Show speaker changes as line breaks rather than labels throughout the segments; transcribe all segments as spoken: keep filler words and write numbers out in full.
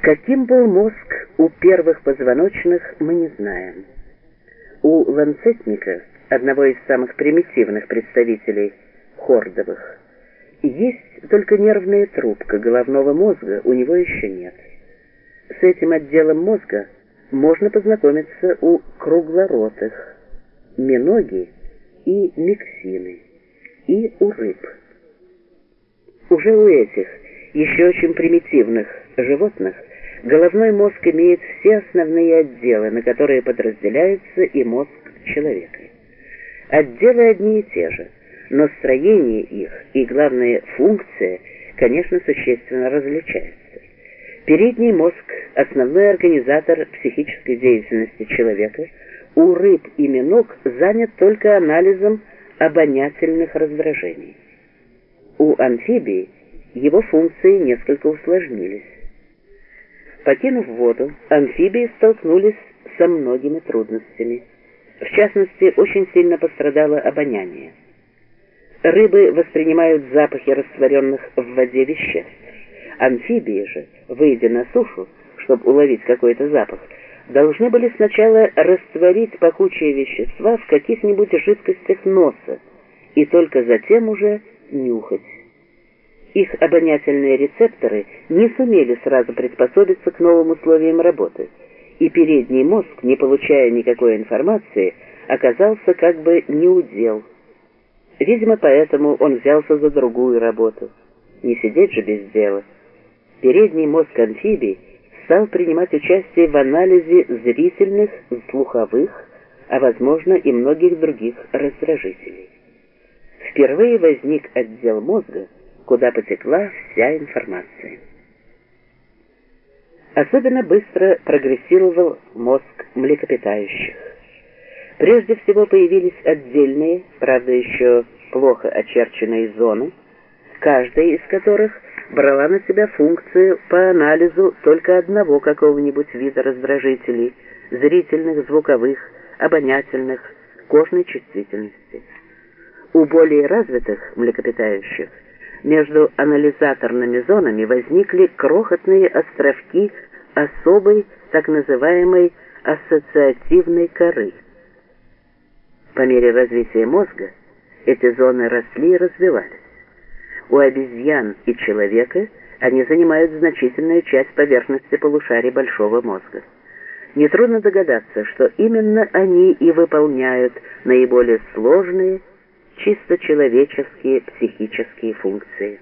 Каким был мозг у первых позвоночных, мы не знаем. У ланцетника, одного из самых примитивных представителей хордовых, есть только нервная трубка, головного мозга у него еще нет. С этим отделом мозга можно познакомиться у круглоротых, миноги и миксины, и у рыб. Уже у этих, еще очень примитивных животных, головной мозг имеет все основные отделы, на которые подразделяется и мозг человека. Отделы одни и те же, но строение их и, главная функция, конечно, существенно различаются. Передний мозг – основной организатор психической деятельности человека, у рыб и миног занят только анализом обонятельных раздражений. У амфибий его функции несколько усложнились. Покинув воду, амфибии столкнулись со многими трудностями. В частности, очень сильно пострадало обоняние. Рыбы воспринимают запахи растворенных в воде веществ. Амфибии же, выйдя на сушу, чтобы уловить какой-то запах, должны были сначала растворить пахучие вещества в каких-нибудь жидкостях носа и только затем уже нюхать. Их обонятельные рецепторы не сумели сразу приспособиться к новым условиям работы, и передний мозг, не получая никакой информации, оказался как бы неудел. Видимо, поэтому он взялся за другую работу. Не сидеть же без дела. Передний мозг амфибий стал принимать участие в анализе зрительных, слуховых, а возможно и многих других раздражителей. Впервые возник отдел мозга, куда потекла вся информация. Особенно быстро прогрессировал мозг млекопитающих. Прежде всего появились отдельные, правда еще плохо очерченные зоны, каждая из которых брала на себя функцию по анализу только одного какого-нибудь вида раздражителей, зрительных, звуковых, обонятельных, кожной чувствительности. У более развитых млекопитающих между анализаторными зонами возникли крохотные островки особой так называемой ассоциативной коры. По мере развития мозга эти зоны росли и развивались. У обезьян и человека они занимают значительную часть поверхности полушарий большого мозга. Нетрудно догадаться, что именно они и выполняют наиболее сложные, чисто человеческие психические функции.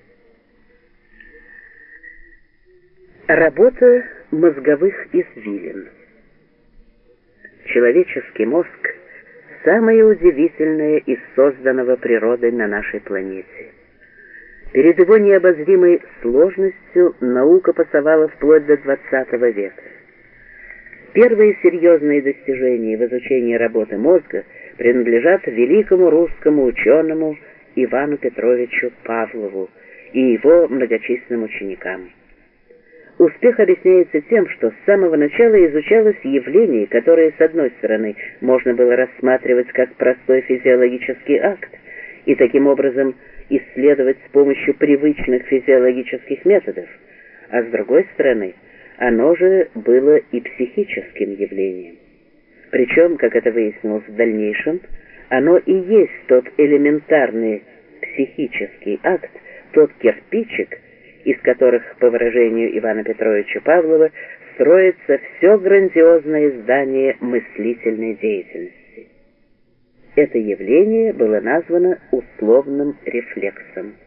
Работа мозговых извилин. Человеческий мозг – самое удивительное из созданного природой на нашей планете. Перед его необозримой сложностью наука пасовала вплоть до двадцатого века. Первые серьезные достижения в изучении работы мозга принадлежат великому русскому ученому Ивану Петровичу Павлову и его многочисленным ученикам. Успех объясняется тем, что с самого начала изучалось явление, которое, с одной стороны, можно было рассматривать как простой физиологический акт, и таким образом исследовать с помощью привычных физиологических методов, а с другой стороны, оно же было и психическим явлением. Причем, как это выяснилось в дальнейшем, оно и есть тот элементарный психический акт, тот кирпичик, из которых, по выражению Ивана Петровича Павлова, строится все грандиозное здание мыслительной деятельности. Это явление было названо условным рефлексом.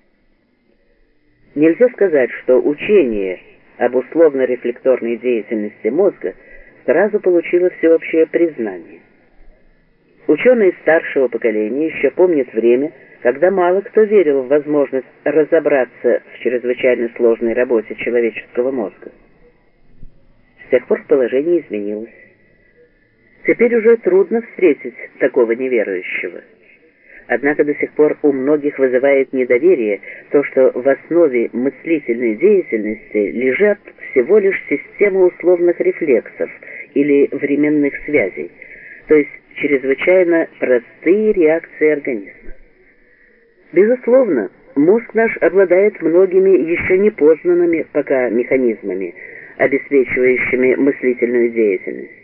Нельзя сказать, что учение об условно-рефлекторной деятельности мозга сразу получило всеобщее признание. Ученые старшего поколения еще помнят время, когда мало кто верил в возможность разобраться в чрезвычайно сложной работе человеческого мозга. С тех пор положение изменилось. Теперь уже трудно встретить такого неверующего. Однако до сих пор у многих вызывает недоверие то, что в основе мыслительной деятельности лежат всего лишь система условных рефлексов или временных связей, то есть чрезвычайно простые реакции организма. Безусловно, Мозг наш обладает многими еще не познанными пока механизмами, обеспечивающими мыслительную деятельность.